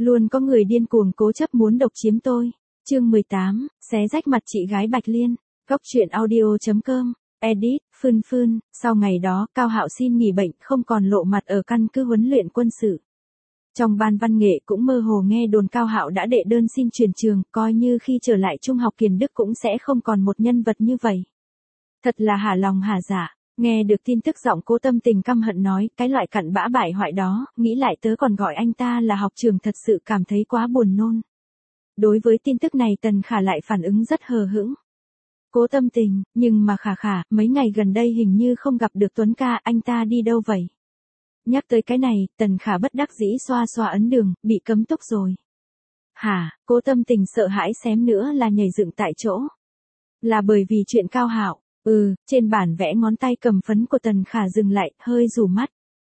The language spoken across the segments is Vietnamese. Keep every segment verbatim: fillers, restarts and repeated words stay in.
Luôn có người điên cuồng cố chấp muốn độc chiếm tôi. Chương mười tám, xé rách mặt chị gái Bạch Liên. Góc truyện audio chấm com. Edit, Phương Phương. Sau ngày đó, Cao Hạo xin nghỉ bệnh, không còn lộ mặt ở căn cứ huấn luyện quân sự. Trong ban văn nghệ cũng mơ hồ nghe đồn Cao Hạo đã đệ đơn xin chuyển trường, coi như khi trở lại trung học Kiền Đức cũng sẽ không còn một nhân vật như vậy. Thật là hả lòng hả dạ. Nghe được tin tức giọng Cố Tâm Tình căm hận nói, cái loại cặn bã bại hoại đó, nghĩ lại tớ còn gọi anh ta là học trường thật sự cảm thấy quá buồn nôn. Đối với tin tức này Tần Khả lại phản ứng rất hờ hững. Cố Tâm Tình, nhưng mà Khả Khả, mấy ngày gần đây hình như không gặp được Tuấn ca, anh ta đi đâu vậy? Nhắc tới cái này, Tần Khả bất đắc dĩ xoa xoa ấn đường, bị cấm túc rồi. Hả, Cố Tâm Tình sợ hãi xém nữa là nhảy dựng tại chỗ. Là bởi vì chuyện Cao Hạo. Ừ, trên bản vẽ ngón tay cầm phấn của Tần Khả dừng lại, hơi rủ mắt.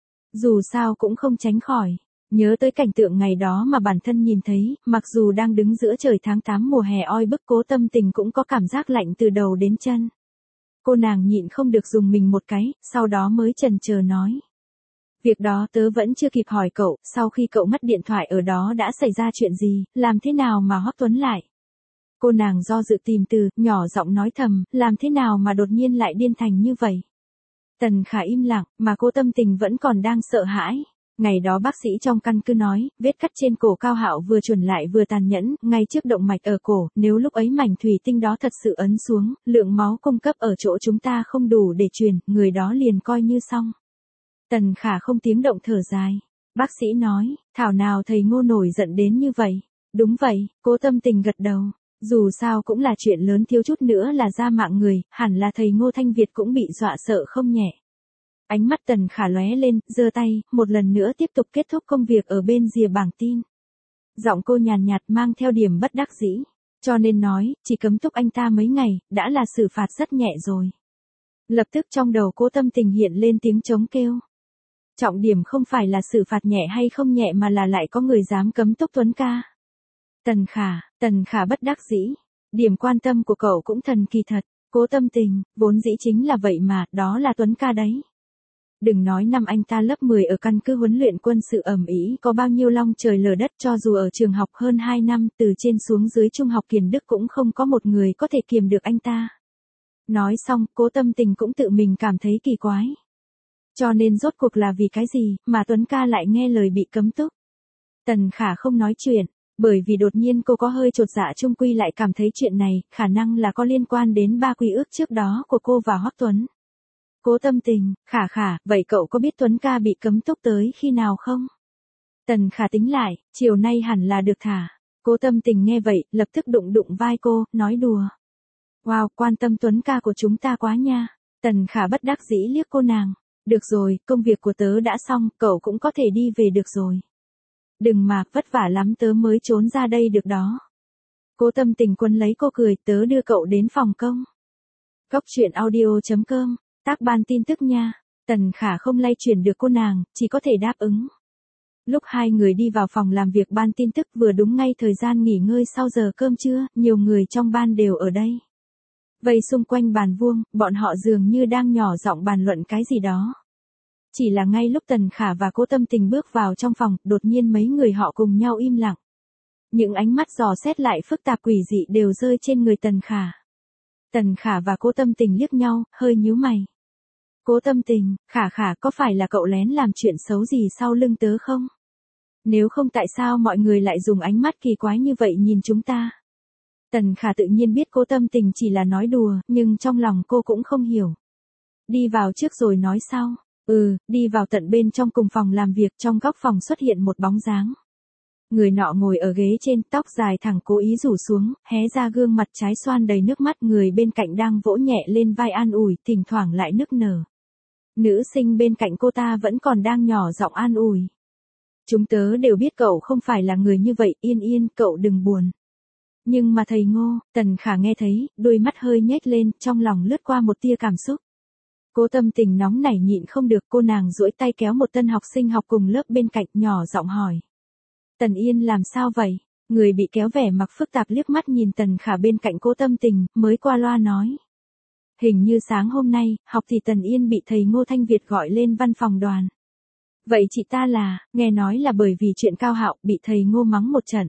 Dù sao cũng không tránh khỏi. Nhớ tới cảnh tượng ngày đó mà bản thân nhìn thấy, mặc dù đang đứng giữa trời tháng tám mùa hè oi bức, Cố Tâm Tình cũng có cảm giác lạnh từ đầu đến chân. Cô nàng nhịn không được dùng mình một cái, sau đó mới chần chờ nói. Việc đó tớ vẫn chưa kịp hỏi cậu, sau khi cậu mất điện thoại ở đó đã xảy ra chuyện gì, làm thế nào mà Hoắc Tuấn lại? Cô nàng do dự tìm từ, nhỏ giọng nói thầm, làm thế nào mà đột nhiên lại điên thành như vậy? Tần Khả im lặng, mà Cố Tâm Tình vẫn còn đang sợ hãi. Ngày đó bác sĩ trong căn cứ nói, vết cắt trên cổ Cao Hạo vừa chuẩn lại vừa tàn nhẫn, ngay trước động mạch ở cổ, nếu lúc ấy mảnh thủy tinh đó thật sự ấn xuống, lượng máu cung cấp ở chỗ chúng ta không đủ để truyền, người đó liền coi như xong. Tần Khả không tiếng động thở dài. Bác sĩ nói, thảo nào thầy Ngô nổi giận đến như vậy? Đúng vậy, Cố Tâm Tình gật đầu. Dù sao cũng là chuyện lớn, thiếu chút nữa là ra mạng người, hẳn là thầy Ngô Thanh Việt cũng bị dọa sợ không nhẹ. Ánh mắt Tần Khả lóe lên, giơ tay, một lần nữa tiếp tục kết thúc công việc ở bên rìa bảng tin. Giọng cô nhàn nhạt mang theo điểm bất đắc dĩ. Cho nên nói, chỉ cấm túc anh ta mấy ngày, đã là xử phạt rất nhẹ rồi. Lập tức trong đầu Cố Tâm Tình hiện lên tiếng trống kêu. Trọng điểm không phải là xử phạt nhẹ hay không nhẹ mà là lại có người dám cấm túc Tuấn ca. Tần Khả, Tần Khả bất đắc dĩ. Điểm quan tâm của cậu cũng thần kỳ thật. Cố Tâm Tình, vốn dĩ chính là vậy mà, đó là Tuấn ca đấy. Đừng nói năm anh ta lớp mười ở căn cứ huấn luyện quân sự ầm ĩ có bao nhiêu long trời lở đất, cho dù ở trường học hơn hai năm, từ trên xuống dưới trung học Kiền Đức cũng không có một người có thể kiềm được anh ta. Nói xong, Cố Tâm Tình cũng tự mình cảm thấy kỳ quái. Cho nên rốt cuộc là vì cái gì, mà Tuấn ca lại nghe lời bị cấm túc. Tần Khả không nói chuyện, bởi vì đột nhiên cô có hơi chột dạ, chung quy lại cảm thấy chuyện này, khả năng là có liên quan đến ba quy ước trước đó của cô và Hoắc Tuấn. Cố Tâm Tình, Khả Khả, vậy cậu có biết Tuấn ca bị cấm túc tới khi nào không? Tần Khả tính lại, chiều nay hẳn là được thả. Cố Tâm Tình nghe vậy, lập tức đụng đụng vai cô, nói đùa. Wow, quan tâm Tuấn ca của chúng ta quá nha. Tần Khả bất đắc dĩ liếc cô nàng. Được rồi, công việc của tớ đã xong, cậu cũng có thể đi về được rồi. Đừng mà, vất vả lắm tớ mới trốn ra đây được đó. Cố Tâm Tình quấn lấy cô cười, tớ đưa cậu đến phòng công. Góc truyện audio chấm com, tác ban tin tức nha. Tần Khả không lay chuyển được cô nàng, chỉ có thể đáp ứng. Lúc hai người đi vào phòng làm việc ban tin tức vừa đúng ngay thời gian nghỉ ngơi sau giờ cơm trưa, nhiều người trong ban đều ở đây. Vây xung quanh bàn vuông, bọn họ dường như đang nhỏ giọng bàn luận cái gì đó. Chỉ là ngay lúc Tần Khả và Cố Tâm Tình bước vào trong phòng, đột nhiên mấy người họ cùng nhau im lặng. Những ánh mắt dò xét lại phức tạp quỷ dị đều rơi trên người Tần Khả. Tần Khả và Cố Tâm Tình liếc nhau, hơi nhíu mày. Cố Tâm Tình, Khả Khả, có phải là cậu lén làm chuyện xấu gì sau lưng tớ không? Nếu không tại sao mọi người lại dùng ánh mắt kỳ quái như vậy nhìn chúng ta? Tần Khả tự nhiên biết Cố Tâm Tình chỉ là nói đùa, nhưng trong lòng cô cũng không hiểu. Đi vào trước rồi nói sau. Ừ, đi vào tận bên trong cùng phòng làm việc, trong góc phòng xuất hiện một bóng dáng. Người nọ ngồi ở ghế trên, tóc dài thẳng cố ý rủ xuống, hé ra gương mặt trái xoan đầy nước mắt, người bên cạnh đang vỗ nhẹ lên vai an ủi, thỉnh thoảng lại nức nở. Nữ sinh bên cạnh cô ta vẫn còn đang nhỏ giọng an ủi. Chúng tớ đều biết cậu không phải là người như vậy, Yên Yên, cậu đừng buồn. Nhưng mà thầy Ngô, Tần Khả nghe thấy, đôi mắt hơi nhếch lên, trong lòng lướt qua một tia cảm xúc. Cố Tâm Tình nóng nảy nhịn không được, cô nàng duỗi tay kéo một tân học sinh học cùng lớp bên cạnh, nhỏ giọng hỏi. Tần Yên làm sao vậy? Người bị kéo vẻ mặt phức tạp liếc mắt nhìn Tần Khả bên cạnh Cố Tâm Tình, mới qua loa nói. Hình như sáng hôm nay, học thì Tần Yên bị thầy Ngô Thanh Việt gọi lên văn phòng đoàn. Vậy chị ta là, nghe nói là bởi vì chuyện Cao Hạo bị thầy Ngô mắng một trận.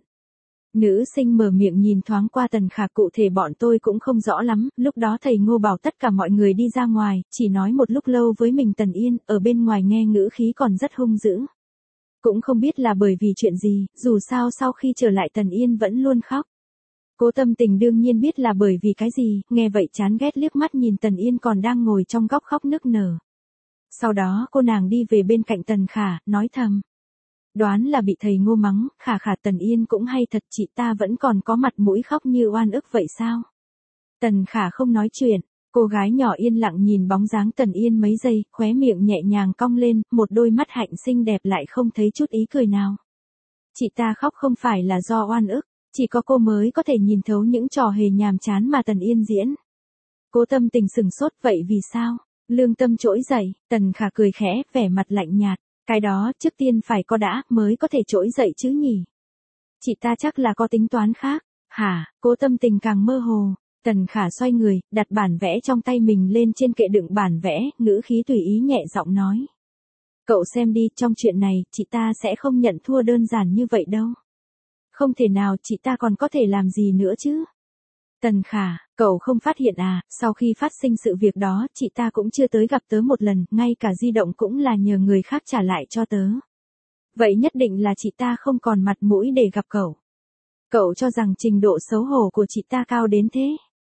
Nữ sinh mở miệng nhìn thoáng qua Tần Khả, cụ thể bọn tôi cũng không rõ lắm, lúc đó thầy Ngô bảo tất cả mọi người đi ra ngoài, chỉ nói một lúc lâu với mình Tần Yên, ở bên ngoài nghe ngữ khí còn rất hung dữ. Cũng không biết là bởi vì chuyện gì, dù sao sau khi trở lại Tần Yên vẫn luôn khóc. Cố Tâm Tình đương nhiên biết là bởi vì cái gì, nghe vậy chán ghét liếc mắt nhìn Tần Yên còn đang ngồi trong góc khóc nức nở. Sau đó cô nàng đi về bên cạnh Tần Khả, nói thầm. Đoán là bị thầy Ngô mắng, khả khả Tần Yên cũng hay thật, chị ta vẫn còn có mặt mũi khóc như oan ức vậy sao? Tần Khả không nói chuyện, cô gái nhỏ yên lặng nhìn bóng dáng Tần Yên mấy giây, khóe miệng nhẹ nhàng cong lên, một đôi mắt hạnh xinh đẹp lại không thấy chút ý cười nào. Chị ta khóc không phải là do oan ức, chỉ có cô mới có thể nhìn thấu những trò hề nhàm chán mà Tần Yên diễn. Cố Tâm Tình sừng sốt, vậy vì sao? Lương tâm trỗi dậy, Tần Khả cười khẽ, vẻ mặt lạnh nhạt. Cái đó trước tiên phải có đã mới có thể trỗi dậy chứ nhỉ. Chị ta chắc là có tính toán khác. Hả? Cố Tâm Tình càng mơ hồ. Tần Khả xoay người, đặt bản vẽ trong tay mình lên trên kệ đựng bản vẽ, ngữ khí tùy ý nhẹ giọng nói. Cậu xem đi, trong chuyện này, chị ta sẽ không nhận thua đơn giản như vậy đâu. Không thể nào, chị ta còn có thể làm gì nữa chứ? Tần Khả, cậu không phát hiện à, sau khi phát sinh sự việc đó, chị ta cũng chưa tới gặp tớ một lần, ngay cả di động cũng là nhờ người khác trả lại cho tớ. Vậy nhất định là chị ta không còn mặt mũi để gặp cậu. Cậu cho rằng trình độ xấu hổ của chị ta cao đến thế.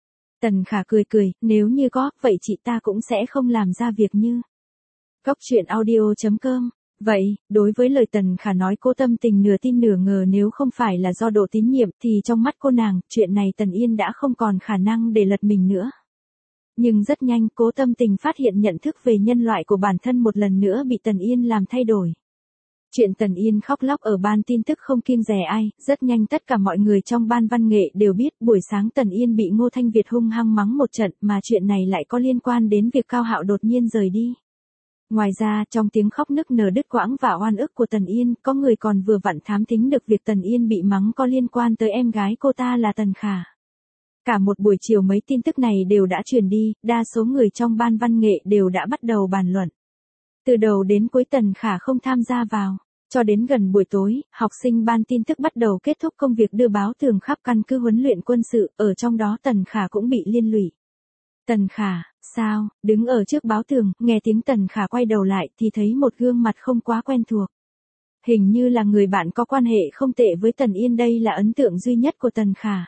Tần Khả cười cười, nếu như có, vậy chị ta cũng sẽ không làm ra việc như. Cốc truyện audio chấm com. Vậy, đối với lời Tần Khả nói, Cố Tâm Tình nửa tin nửa ngờ, nếu không phải là do độ tín nhiệm thì trong mắt cô nàng, chuyện này Tần Yên đã không còn khả năng để lật mình nữa. Nhưng rất nhanh Cố Tâm Tình phát hiện nhận thức về nhân loại của bản thân một lần nữa bị Tần Yên làm thay đổi. Chuyện Tần Yên khóc lóc ở ban tin tức không kiêng dè ai, rất nhanh tất cả mọi người trong ban văn nghệ đều biết buổi sáng Tần Yên bị Ngô Thanh Việt hung hăng mắng một trận, mà chuyện này lại có liên quan đến việc Cao Hạo đột nhiên rời đi. Ngoài ra, trong tiếng khóc nức nở đứt quãng và oan ức của Tần Yên, có người còn vừa vặn thám thính được việc Tần Yên bị mắng có liên quan tới em gái cô ta là Tần Khả. Cả một buổi chiều mấy tin tức này đều đã truyền đi, đa số người trong ban văn nghệ đều đã bắt đầu bàn luận. Từ đầu đến cuối Tần Khả không tham gia vào. Cho đến gần buổi tối, học sinh ban tin tức bắt đầu kết thúc công việc đưa báo tường khắp căn cứ huấn luyện quân sự, ở trong đó Tần Khả cũng bị liên lụy. Tần Khả, sao, đứng ở trước báo tường, nghe tiếng Tần Khả quay đầu lại thì thấy một gương mặt không quá quen thuộc. Hình như là người bạn có quan hệ không tệ với Tần Yên, đây là ấn tượng duy nhất của Tần Khả.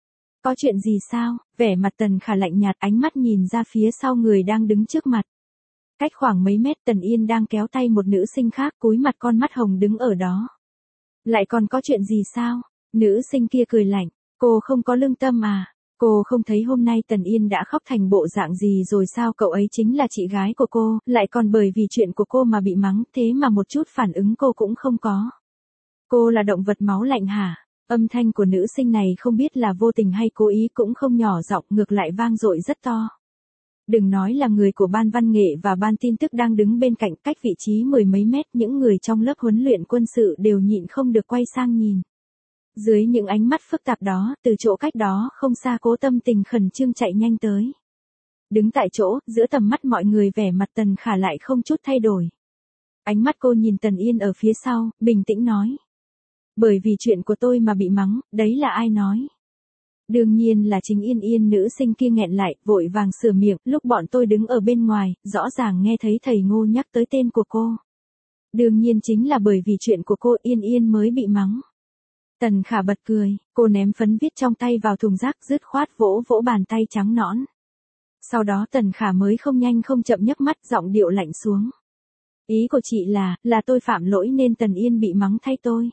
Có chuyện gì sao? Vẻ mặt Tần Khả lạnh nhạt, ánh mắt nhìn ra phía sau người đang đứng trước mặt. Cách khoảng mấy mét Tần Yên đang kéo tay một nữ sinh khác, cúi mặt con mắt hồng đứng ở đó. Lại còn có chuyện gì sao? Nữ sinh kia cười lạnh, cô không có lương tâm à? Cô không thấy hôm nay Tần Yên đã khóc thành bộ dạng gì rồi sao? Cậu ấy chính là chị gái của cô, lại còn bởi vì chuyện của cô mà bị mắng, thế mà một chút phản ứng cô cũng không có. Cô là động vật máu lạnh hả? Âm thanh của nữ sinh này không biết là vô tình hay cố ý, cũng không nhỏ giọng, ngược lại vang dội rất to. Đừng nói là người của ban văn nghệ và ban tin tức đang đứng bên cạnh, cách vị trí mười mấy mét, những người trong lớp huấn luyện quân sự đều nhịn không được quay sang nhìn. Dưới những ánh mắt phức tạp đó, từ chỗ cách đó không xa Cố Tâm Tình khẩn trương chạy nhanh tới. Đứng tại chỗ, giữa tầm mắt mọi người, vẻ mặt Tần Khả lại không chút thay đổi. Ánh mắt cô nhìn Tần Yên ở phía sau, bình tĩnh nói. Bởi vì chuyện của tôi mà bị mắng, đấy là ai nói? Đương nhiên là chính Yên Yên. Nữ sinh kia nghẹn lại, vội vàng sửa miệng, lúc bọn tôi đứng ở bên ngoài, rõ ràng nghe thấy thầy Ngô nhắc tới tên của cô. Đương nhiên chính là bởi vì chuyện của cô Yên Yên mới bị mắng. Tần Khả bật cười, cô ném phấn viết trong tay vào thùng rác, dứt khoát vỗ vỗ bàn tay trắng nõn. Sau đó Tần Khả mới không nhanh không chậm nhấc mắt, giọng điệu lạnh xuống. Ý của chị là, là tôi phạm lỗi nên Tần Yên bị mắng thay tôi.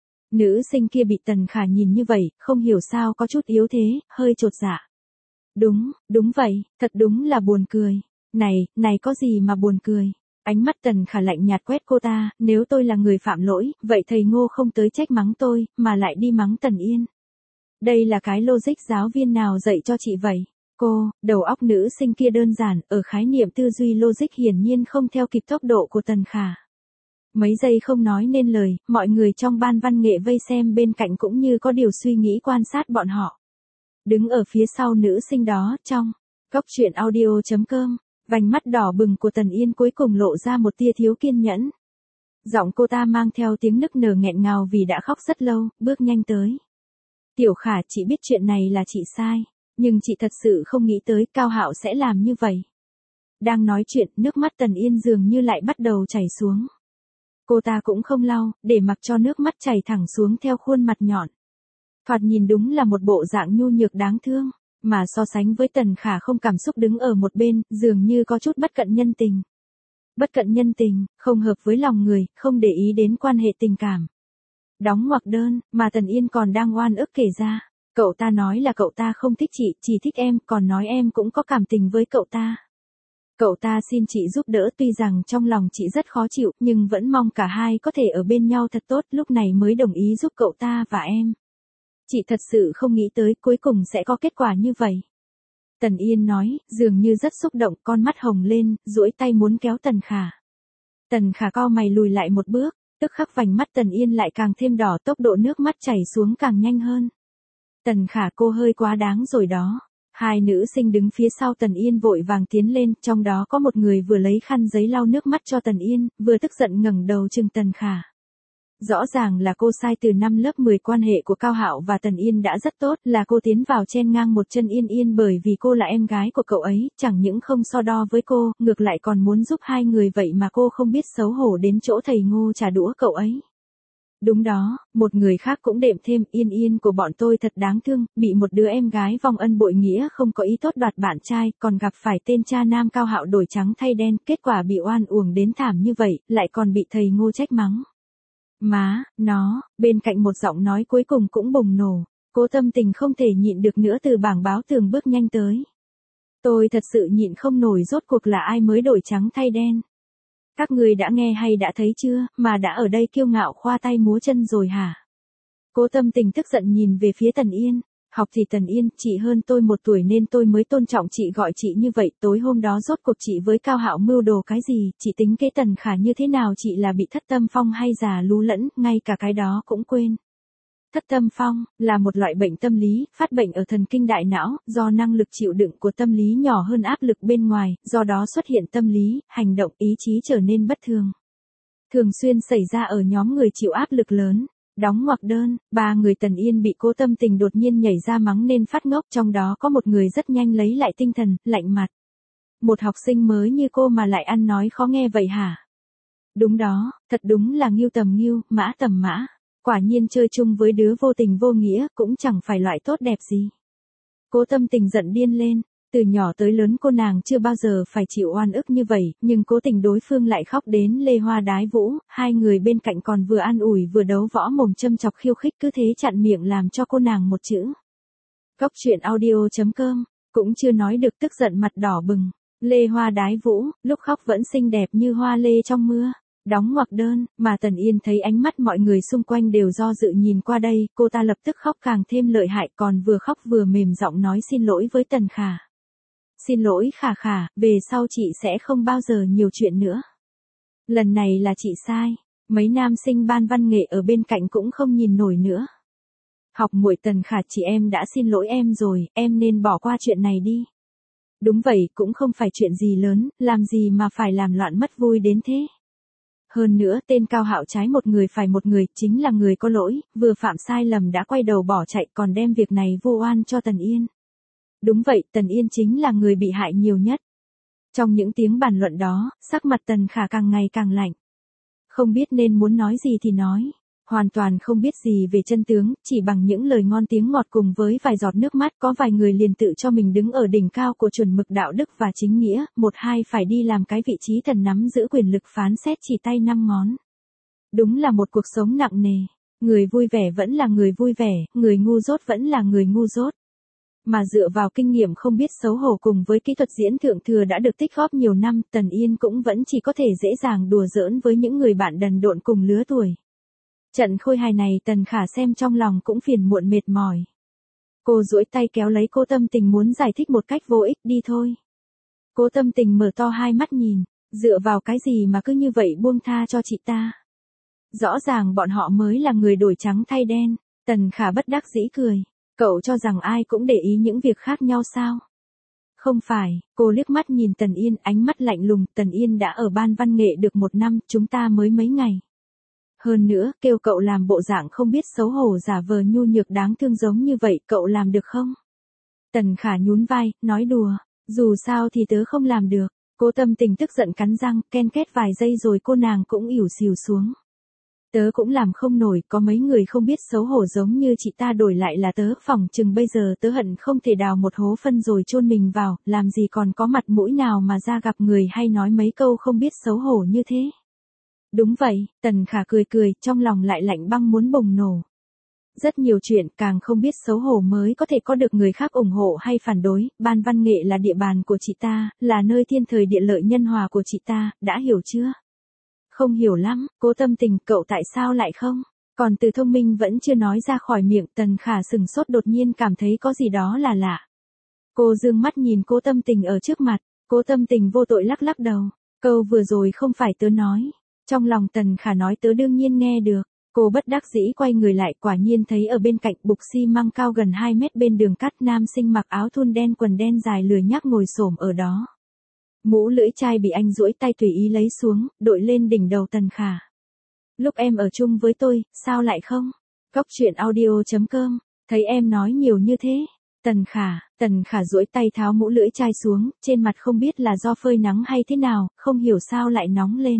Nữ sinh kia bị Tần Khả nhìn như vậy, không hiểu sao có chút yếu thế, hơi chột dạ. Đúng, đúng vậy, thật đúng là buồn cười. Này, này có gì mà buồn cười? Ánh mắt Tần Khả lạnh nhạt quét cô ta, nếu tôi là người phạm lỗi, vậy thầy Ngô không tới trách mắng tôi, mà lại đi mắng Tần Yên. Đây là cái logic giáo viên nào dạy cho chị vậy? Cô, đầu óc nữ sinh kia đơn giản, ở khái niệm tư duy logic hiển nhiên không theo kịp tốc độ của Tần Khả. Mấy giây không nói nên lời, mọi người trong ban văn nghệ vây xem bên cạnh cũng như có điều suy nghĩ quan sát bọn họ. Đứng ở phía sau nữ sinh đó, trong cốc truyện audio chấm com, vành mắt đỏ bừng của Tần Yên cuối cùng lộ ra một tia thiếu kiên nhẫn. Giọng cô ta mang theo tiếng nức nở nghẹn ngào vì đã khóc rất lâu, bước nhanh tới. Tiểu Khả, chị biết chuyện này là chị sai, nhưng chị thật sự không nghĩ tới Cao Hạo sẽ làm như vậy. Đang nói chuyện, nước mắt Tần Yên dường như lại bắt đầu chảy xuống. Cô ta cũng không lau, để mặc cho nước mắt chảy thẳng xuống theo khuôn mặt nhọn. Thoạt nhìn đúng là một bộ dạng nhu nhược đáng thương, mà so sánh với Tần Khả không cảm xúc đứng ở một bên, dường như có chút bất cận nhân tình. Bất cận nhân tình, không hợp với lòng người, không để ý đến quan hệ tình cảm. Đóng ngoặc đơn, mà Tần Yên còn đang oan ức kể ra. Cậu ta nói là cậu ta không thích chị, chỉ thích em, còn nói em cũng có cảm tình với cậu ta. Cậu ta xin chị giúp đỡ, tuy rằng trong lòng chị rất khó chịu, nhưng vẫn mong cả hai có thể ở bên nhau thật tốt, lúc này mới đồng ý giúp cậu ta và em. Chị thật sự không nghĩ tới cuối cùng sẽ có kết quả như vậy. Tần Yên nói, dường như rất xúc động, con mắt hồng lên, duỗi tay muốn kéo Tần Khả. Tần Khả cau mày lùi lại một bước, tức khắc vành mắt Tần Yên lại càng thêm đỏ, tốc độ nước mắt chảy xuống càng nhanh hơn. Tần Khả, cô hơi quá đáng rồi đó. Hai nữ sinh đứng phía sau Tần Yên vội vàng tiến lên, trong đó có một người vừa lấy khăn giấy lau nước mắt cho Tần Yên, vừa tức giận ngẩng đầu trừng Tần Khả. Rõ ràng là cô sai, từ năm lớp mười quan hệ của Cao Hạo và Tần Yên đã rất tốt, là cô tiến vào chen ngang một chân Yên Yên bởi vì cô là em gái của cậu ấy, chẳng những không so đo với cô, ngược lại còn muốn giúp hai người, vậy mà cô không biết xấu hổ đến chỗ thầy Ngô trả đũa cậu ấy. Đúng đó, một người khác cũng đệm thêm, Yên Yên của bọn tôi thật đáng thương, bị một đứa em gái vong ân bội nghĩa không có ý tốt đoạt bạn trai, còn gặp phải tên cha nam Cao Hạo đổi trắng thay đen, kết quả bị oan uổng đến thảm như vậy, lại còn bị thầy Ngô trách mắng. Má, nó, bên cạnh một giọng nói cuối cùng cũng bùng nổ, Cố Tâm Tình không thể nhịn được nữa, từ bảng báo tường bước nhanh tới. Tôi thật sự nhịn không nổi, rốt cuộc là ai mới đổi trắng thay đen? Các người đã nghe hay đã thấy chưa, mà đã ở đây kiêu ngạo khoa tay múa chân rồi hả? Cố Tâm Tình tức giận nhìn về phía Tần Yên, học thì Tần Yên, chị hơn tôi một tuổi nên tôi mới tôn trọng chị, gọi chị như vậy, tối hôm đó rốt cuộc chị với Cao Hạo mưu đồ cái gì, chị tính kế Tần Khả như thế nào, chị là bị thất tâm phong hay già lú lẫn, ngay cả cái đó cũng quên. Thất tâm phong, là một loại bệnh tâm lý, phát bệnh ở thần kinh đại não, do năng lực chịu đựng của tâm lý nhỏ hơn áp lực bên ngoài, do đó xuất hiện tâm lý, hành động, ý chí trở nên bất thường. Thường xuyên xảy ra ở nhóm người chịu áp lực lớn. Đóng ngoặc đơn, ba người Tần Yên bị Cố Tâm Tình đột nhiên nhảy ra mắng nên phát ngốc, trong đó có một người rất nhanh lấy lại tinh thần, lạnh mặt. Một học sinh mới như cô mà lại ăn nói khó nghe vậy hả? Đúng đó, thật đúng là ngưu tầm ngưu, mã tầm mã. Quả nhiên chơi chung với đứa vô tình vô nghĩa cũng chẳng phải loại tốt đẹp gì. Cố Tâm Tình giận điên lên. Từ nhỏ tới lớn cô nàng chưa bao giờ phải chịu oan ức như vậy, nhưng cố tình đối phương lại khóc đến lê hoa đái vũ, hai người bên cạnh còn vừa an ủi vừa đấu võ mồm châm chọc khiêu khích, cứ thế chặn miệng làm cho cô nàng một chữ. Góc truyện audio chấm com, cũng chưa nói được tức giận mặt đỏ bừng. Lê hoa đái vũ, lúc khóc vẫn xinh đẹp như hoa lê trong mưa. Đóng ngoặc đơn, mà Tần Yên thấy ánh mắt mọi người xung quanh đều do dự nhìn qua đây, cô ta lập tức khóc càng thêm lợi hại, còn vừa khóc vừa mềm giọng nói xin lỗi với Tần Khả. Xin lỗi Khả Khả, về sau chị sẽ không bao giờ nhiều chuyện nữa. Lần này là chị sai. Mấy nam sinh ban văn nghệ ở bên cạnh cũng không nhìn nổi nữa. Học muội Tần Khả, chị em đã xin lỗi em rồi, em nên bỏ qua chuyện này đi. Đúng vậy, cũng không phải chuyện gì lớn, làm gì mà phải làm loạn mất vui đến thế. Hơn nữa, tên Cao Hạo trái một người phải một người, chính là người có lỗi, vừa phạm sai lầm đã quay đầu bỏ chạy, còn đem việc này vu oan cho Tần Yên. Đúng vậy, Tần Yên chính là người bị hại nhiều nhất. Trong những tiếng bàn luận đó, sắc mặt Tần Khả càng ngày càng lạnh. Không biết nên muốn nói gì thì nói. Hoàn toàn không biết gì về chân tướng, chỉ bằng những lời ngon tiếng ngọt cùng với vài giọt nước mắt, có vài người liền tự cho mình đứng ở đỉnh cao của chuẩn mực đạo đức và chính nghĩa, một hai phải đi làm cái vị trí thần nắm giữ quyền lực phán xét chỉ tay năm ngón. Đúng là một cuộc sống nặng nề. Người vui vẻ vẫn là người vui vẻ, người ngu dốt vẫn là người ngu dốt. Mà dựa vào kinh nghiệm không biết xấu hổ cùng với kỹ thuật diễn thượng thừa đã được tích góp nhiều năm, Tần Yên cũng vẫn chỉ có thể dễ dàng đùa giỡn với những người bạn đần độn cùng lứa tuổi. Trận khôi hài này Tần Khả xem trong lòng cũng phiền muộn mệt mỏi. Cô duỗi tay kéo lấy Cố Tâm Tình muốn giải thích một cách vô ích, đi thôi. Cố Tâm Tình mở to hai mắt nhìn, dựa vào cái gì mà cứ như vậy buông tha cho chị ta. Rõ ràng bọn họ mới là người đổi trắng thay đen. Tần Khả bất đắc dĩ cười. Cậu cho rằng ai cũng để ý những việc khác nhau sao? Không phải, cô liếc mắt nhìn Tần Yên, ánh mắt lạnh lùng, Tần Yên đã ở ban văn nghệ được một năm, chúng ta mới mấy ngày. Hơn nữa, kêu cậu làm bộ dạng không biết xấu hổ giả vờ nhu nhược đáng thương giống như vậy, cậu làm được không? Tần Khả nhún vai, nói đùa, dù sao thì tớ không làm được. Cố Tâm Tình tức giận cắn răng, ken két vài giây rồi cô nàng cũng ỉu xìu xuống. Tớ cũng làm không nổi, có mấy người không biết xấu hổ giống như chị ta đổi lại là tớ, phỏng chừng bây giờ tớ hận không thể đào một hố phân rồi chôn mình vào, làm gì còn có mặt mũi nào mà ra gặp người hay nói mấy câu không biết xấu hổ như thế. Đúng vậy, Tần Khả cười cười, trong lòng lại lạnh băng muốn bùng nổ. Rất nhiều chuyện càng không biết xấu hổ mới có thể có được người khác ủng hộ hay phản đối, ban văn nghệ là địa bàn của chị ta, là nơi thiên thời địa lợi nhân hòa của chị ta, đã hiểu chưa? Không hiểu lắm, Cố Tâm Tình, cậu tại sao lại không? Còn từ thông minh vẫn chưa nói ra khỏi miệng, Tần Khả sừng sốt đột nhiên cảm thấy có gì đó là lạ. Cô dương mắt nhìn Cố Tâm Tình ở trước mặt, Cố Tâm Tình vô tội lắc lắc đầu, câu vừa rồi không phải tớ nói. Trong lòng Tần Khả nói tớ đương nhiên nghe được. Cô bất đắc dĩ quay người lại, quả nhiên thấy ở bên cạnh bục xi măng cao gần hai mét bên đường cắt, nam sinh mặc áo thun đen quần đen dài lười nhác ngồi xổm ở đó. Mũ lưỡi chai bị anh duỗi tay tùy ý lấy xuống, đội lên đỉnh đầu Tần Khả. Lúc em ở chung với tôi, sao lại không? Cóc truyện audio chấm com, thấy em nói nhiều như thế. Tần Khả, Tần Khả duỗi tay tháo mũ lưỡi chai xuống, trên mặt không biết là do phơi nắng hay thế nào, không hiểu sao lại nóng lên.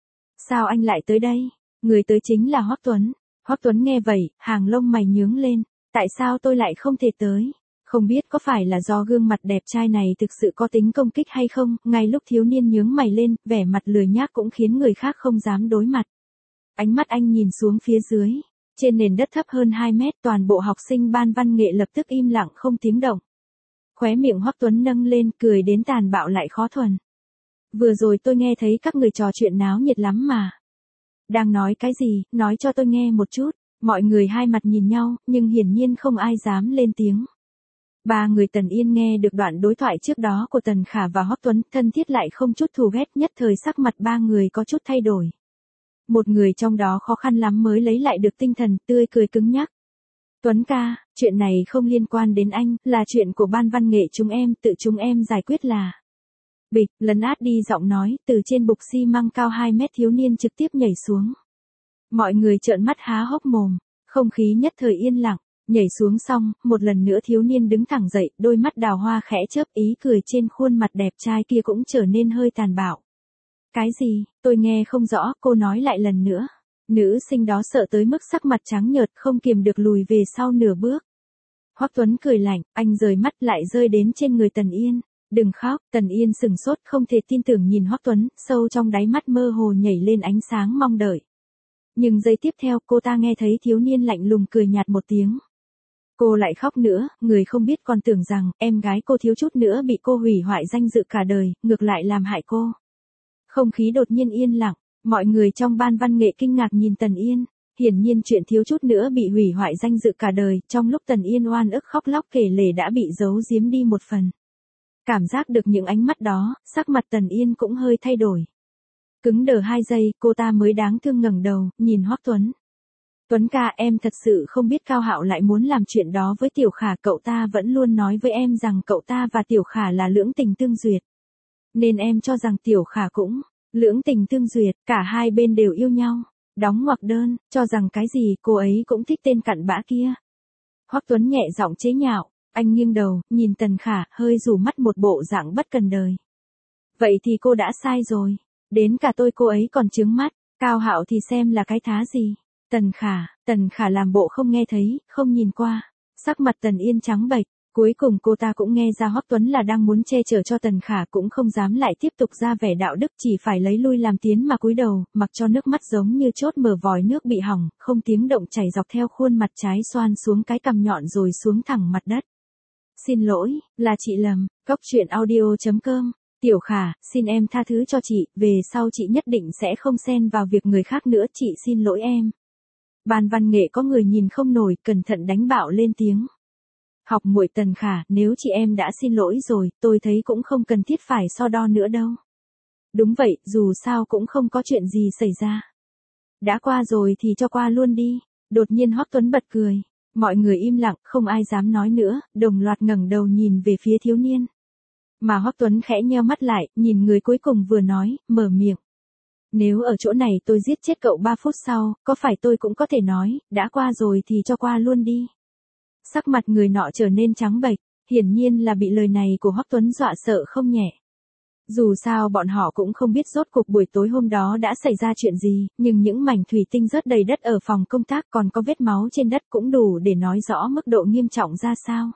Sao anh lại tới đây? Người tới chính là Hoắc Tuấn. Hoắc Tuấn nghe vậy, hàng lông mày nhướng lên. Tại sao tôi lại không thể tới? Không biết có phải là do gương mặt đẹp trai này thực sự có tính công kích hay không? Ngay lúc thiếu niên nhướng mày lên, vẻ mặt lười nhác cũng khiến người khác không dám đối mặt. Ánh mắt anh nhìn xuống phía dưới. Trên nền đất thấp hơn hai mét, toàn bộ học sinh ban văn nghệ lập tức im lặng không tiếng động. Khóe miệng Hoắc Tuấn nâng lên, cười đến tàn bạo lại khó thuần. Vừa rồi tôi nghe thấy các người trò chuyện náo nhiệt lắm mà. Đang nói cái gì, nói cho tôi nghe một chút. Mọi người hai mặt nhìn nhau, nhưng hiển nhiên không ai dám lên tiếng. Ba người Tần Yên nghe được đoạn đối thoại trước đó của Tần Khả và Hoắc Tuấn, thân thiết lại không chút thù ghét, nhất thời sắc mặt ba người có chút thay đổi. Một người trong đó khó khăn lắm mới lấy lại được tinh thần, tươi cười cứng nhắc. Tuấn ca, chuyện này không liên quan đến anh, là chuyện của ban văn nghệ chúng em, tự chúng em giải quyết là. Bịch, lấn át đi giọng nói, từ trên bục xi măng cao hai mét thiếu niên trực tiếp nhảy xuống. Mọi người trợn mắt há hốc mồm, không khí nhất thời yên lặng, nhảy xuống xong, một lần nữa thiếu niên đứng thẳng dậy, đôi mắt đào hoa khẽ chớp, ý cười trên khuôn mặt đẹp trai kia cũng trở nên hơi tàn bạo. Cái gì, tôi nghe không rõ, cô nói lại lần nữa. Nữ sinh đó sợ tới mức sắc mặt trắng nhợt không kiềm được lùi về sau nửa bước. Hoắc Tuấn cười lạnh, anh rời mắt lại rơi đến trên người Tần Yên. Đừng khóc, Tần Yên sừng sốt không thể tin tưởng nhìn Hoắc Tuấn, sâu trong đáy mắt mơ hồ nhảy lên ánh sáng mong đợi. Nhưng giây tiếp theo cô ta nghe thấy thiếu niên lạnh lùng cười nhạt một tiếng. Cô lại khóc nữa, người không biết còn tưởng rằng em gái cô thiếu chút nữa bị cô hủy hoại danh dự cả đời, ngược lại làm hại cô. Không khí đột nhiên yên lặng, mọi người trong ban văn nghệ kinh ngạc nhìn Tần Yên. Hiển nhiên chuyện thiếu chút nữa bị hủy hoại danh dự cả đời, trong lúc Tần Yên oan ức khóc lóc kể lể đã bị giấu giếm đi một phần. Cảm giác được những ánh mắt đó, sắc mặt Tần Yên cũng hơi thay đổi. Cứng đờ hai giây, cô ta mới đáng thương ngẩng đầu, nhìn Hoắc Tuấn. Tuấn ca, em thật sự không biết Cao Hạo lại muốn làm chuyện đó với Tiểu Khả, cậu ta vẫn luôn nói với em rằng cậu ta và Tiểu Khả là lưỡng tình tương duyệt. Nên em cho rằng Tiểu Khả cũng lưỡng tình tương duyệt, cả hai bên đều yêu nhau. Đóng ngoặc đơn, cho rằng cái gì cô ấy cũng thích tên cặn bã kia. Hoắc Tuấn nhẹ giọng chế nhạo, anh nghiêng đầu, nhìn Tần Khả, hơi rủ mắt một bộ dạng bất cần đời. Vậy thì cô đã sai rồi, đến cả tôi cô ấy còn trướng mắt, Cao Hạo thì xem là cái thá gì. Tần Khả, Tần Khả làm bộ không nghe thấy, không nhìn qua, sắc mặt Tần Yên trắng bệch. Cuối cùng cô ta cũng nghe ra Hoắc Tuấn là đang muốn che chở cho Tần Khả, cũng không dám lại tiếp tục ra vẻ đạo đức, chỉ phải lấy lui làm tiến mà cúi đầu, mặc cho nước mắt giống như chốt mở vòi nước bị hỏng, không tiếng động chảy dọc theo khuôn mặt trái xoan xuống cái cằm nhọn rồi xuống thẳng mặt đất. Xin lỗi, là chị lầm, cóc truyện audio chấm com, Tiểu Khả, xin em tha thứ cho chị, về sau chị nhất định sẽ không xen vào việc người khác nữa, chị xin lỗi em. Ban văn nghệ có người nhìn không nổi, cẩn thận đánh bạo lên tiếng. Học muội Tần Khả, nếu chị em đã xin lỗi rồi, tôi thấy cũng không cần thiết phải so đo nữa đâu. Đúng vậy, dù sao cũng không có chuyện gì xảy ra. Đã qua rồi thì cho qua luôn đi. Đột nhiên Hoắc Tuấn bật cười. Mọi người im lặng, không ai dám nói nữa, đồng loạt ngẩng đầu nhìn về phía thiếu niên. Mà Hoắc Tuấn khẽ nheo mắt lại, nhìn người cuối cùng vừa nói, mở miệng. Nếu ở chỗ này tôi giết chết cậu ba phút sau, có phải tôi cũng có thể nói, đã qua rồi thì cho qua luôn đi. Sắc mặt người nọ trở nên trắng bệch, hiển nhiên là bị lời này của Hoắc Tuấn dọa sợ không nhẹ. Dù sao bọn họ cũng không biết rốt cuộc buổi tối hôm đó đã xảy ra chuyện gì, nhưng những mảnh thủy tinh rớt đầy đất ở phòng công tác còn có vết máu trên đất cũng đủ để nói rõ mức độ nghiêm trọng ra sao.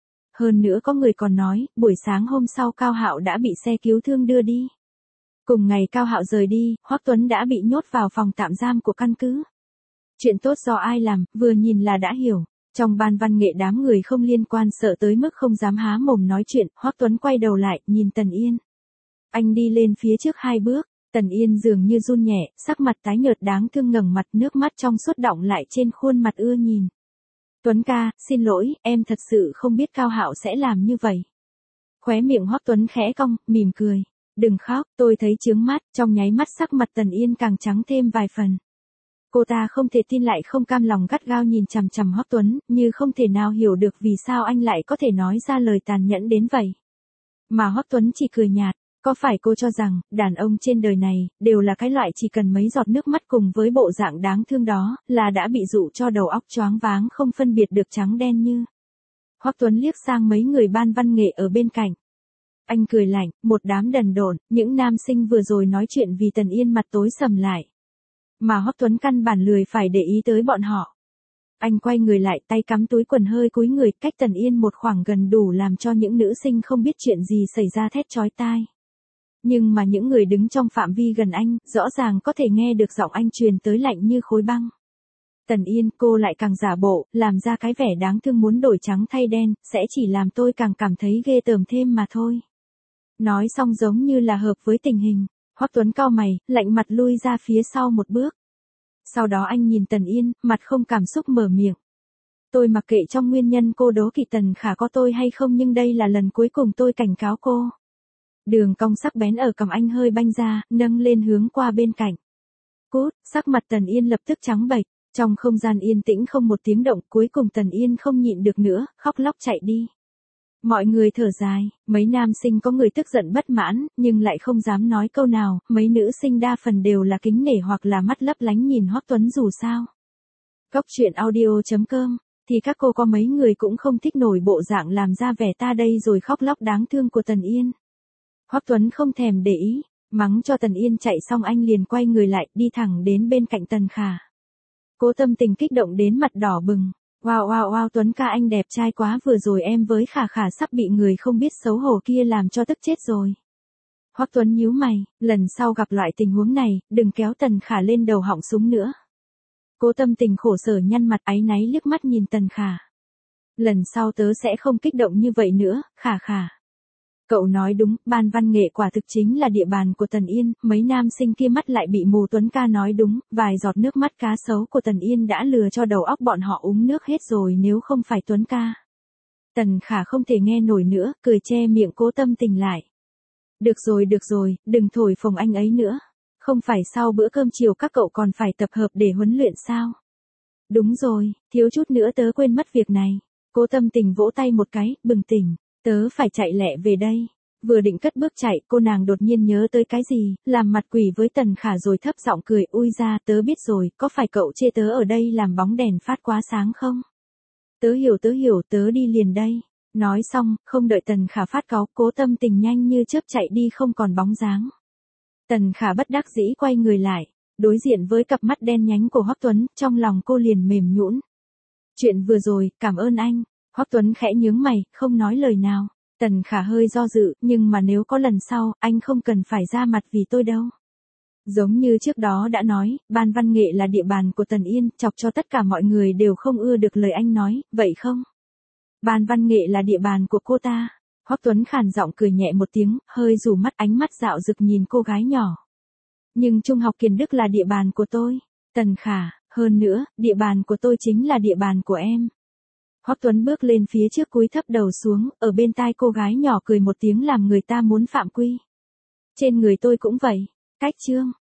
Hơn nữa có người còn nói, buổi sáng hôm sau Cao Hạo đã bị xe cứu thương đưa đi. Cùng ngày Cao Hạo rời đi, Hoắc Tuấn đã bị nhốt vào phòng tạm giam của căn cứ. Chuyện tốt do ai làm, vừa nhìn là đã hiểu. Trong ban văn nghệ đám người không liên quan sợ tới mức không dám há mồm nói chuyện, Hoắc Tuấn quay đầu lại, nhìn Tần Yên. Anh đi lên phía trước hai bước, Tần Yên dường như run nhẹ, sắc mặt tái nhợt đáng thương ngẩng mặt, nước mắt trong suốt đọng lại trên khuôn mặt ưa nhìn. Tuấn ca, xin lỗi, em thật sự không biết Cao Hạo sẽ làm như vậy. Khóe miệng Hoắc Tuấn khẽ cong, mỉm cười. Đừng khóc, tôi thấy chướng mắt, trong nháy mắt sắc mặt Tần Yên càng trắng thêm vài phần. Cô ta không thể tin lại không cam lòng gắt gao nhìn chằm chằm Hoắc Tuấn, như không thể nào hiểu được vì sao anh lại có thể nói ra lời tàn nhẫn đến vậy. Mà Hoắc Tuấn chỉ cười nhạt, có phải cô cho rằng, đàn ông trên đời này, đều là cái loại chỉ cần mấy giọt nước mắt cùng với bộ dạng đáng thương đó, là đã bị dụ cho đầu óc choáng váng không phân biệt được trắng đen như. Hoắc Tuấn liếc sang mấy người ban văn nghệ ở bên cạnh. Anh cười lạnh, một đám đần độn, những nam sinh vừa rồi nói chuyện vì Tần Yên mặt tối sầm lại. Mà Hoắc Tuấn căn bản lười phải để ý tới bọn họ. Anh quay người lại, tay cắm túi quần hơi cúi người, cách Tần Yên một khoảng gần đủ làm cho những nữ sinh không biết chuyện gì xảy ra thét chói tai. Nhưng mà những người đứng trong phạm vi gần anh, rõ ràng có thể nghe được giọng anh truyền tới lạnh như khối băng. Tần Yên, cô lại càng giả bộ, làm ra cái vẻ đáng thương muốn đổi trắng thay đen, sẽ chỉ làm tôi càng cảm thấy ghê tởm thêm mà thôi. Nói xong giống như là hợp với tình hình, Hoắc Tuấn cau mày, lạnh mặt lui ra phía sau một bước. Sau đó anh nhìn Tần Yên, mặt không cảm xúc mở miệng. Tôi mặc kệ trong nguyên nhân cô đố kỵ Tần Khả có tôi hay không, nhưng đây là lần cuối cùng tôi cảnh cáo cô. Đường cong sắc bén ở cằm anh hơi banh ra, nâng lên hướng qua bên cạnh. Cút, sắc mặt Tần Yên lập tức trắng bệch, trong không gian yên tĩnh không một tiếng động, cuối cùng Tần Yên không nhịn được nữa, khóc lóc chạy đi. Mọi người thở dài, mấy nam sinh có người tức giận bất mãn, nhưng lại không dám nói câu nào, mấy nữ sinh đa phần đều là kính nể hoặc là mắt lấp lánh nhìn Hoắc Tuấn dù sao. Góc truyện audio chấm com, thì các cô có mấy người cũng không thích nổi bộ dạng làm ra vẻ ta đây rồi khóc lóc đáng thương của Tần Yên. Hoắc Tuấn không thèm để ý, mắng cho Tần Yên chạy xong anh liền quay người lại, đi thẳng đến bên cạnh Tần Khả. Cố Tâm Tình kích động đến mặt đỏ bừng. Wow wow wow Tuấn ca anh đẹp trai quá, vừa rồi em với Khả Khả sắp bị người không biết xấu hổ kia làm cho tức chết rồi. Hoắc Tuấn nhíu mày, lần sau gặp loại tình huống này, đừng kéo Tần Khả lên đầu họng súng nữa. Cố Tâm Tình khổ sở nhăn mặt áy náy liếc mắt nhìn Tần Khả. Lần sau tớ sẽ không kích động như vậy nữa, Khả Khả. Cậu nói đúng, ban văn nghệ quả thực chính là địa bàn của Tần Yên, mấy nam sinh kia mắt lại bị mù. Tuấn ca nói đúng, vài giọt nước mắt cá sấu của Tần Yên đã lừa cho đầu óc bọn họ uống nước hết rồi nếu không phải Tuấn ca. Tần Khả không thể nghe nổi nữa, cười che miệng Cố Tâm Tình lại. Được rồi được rồi, đừng thổi phồng anh ấy nữa. Không phải sau bữa cơm chiều các cậu còn phải tập hợp để huấn luyện sao? Đúng rồi, thiếu chút nữa tớ quên mất việc này. Cố Tâm Tình vỗ tay một cái, bừng tỉnh. Tớ phải chạy lẹ về đây. Vừa định cất bước chạy, cô nàng đột nhiên nhớ tới cái gì, làm mặt quỷ với Tần Khả rồi thấp giọng cười, ui ra, tớ biết rồi, có phải cậu chê tớ ở đây làm bóng đèn phát quá sáng không? Tớ hiểu tớ hiểu, tớ đi liền đây. Nói xong, không đợi Tần Khả phát cáu, Cố Tâm Tình nhanh như chớp chạy đi không còn bóng dáng. Tần Khả bất đắc dĩ quay người lại, đối diện với cặp mắt đen nhánh của Hoắc Tuấn, trong lòng cô liền mềm nhũn. Chuyện vừa rồi, cảm ơn anh. Hoắc Tuấn khẽ nhướng mày, không nói lời nào. Tần Khả hơi do dự, nhưng mà nếu có lần sau, anh không cần phải ra mặt vì tôi đâu. Giống như trước đó đã nói, ban văn nghệ là địa bàn của Tần Yên, chọc cho tất cả mọi người đều không ưa được lời anh nói, vậy không? Ban văn nghệ là địa bàn của cô ta. Hoắc Tuấn khàn giọng cười nhẹ một tiếng, hơi rủ mắt, ánh mắt dạo rực nhìn cô gái nhỏ. Nhưng Trung học Kiền Đức là địa bàn của tôi. Tần Khả, hơn nữa, địa bàn của tôi chính là địa bàn của em. Hoắc Tuấn bước lên phía trước cúi thấp đầu xuống, ở bên tai cô gái nhỏ cười một tiếng làm người ta muốn phạm quy. Trên người tôi cũng vậy. Cách chương.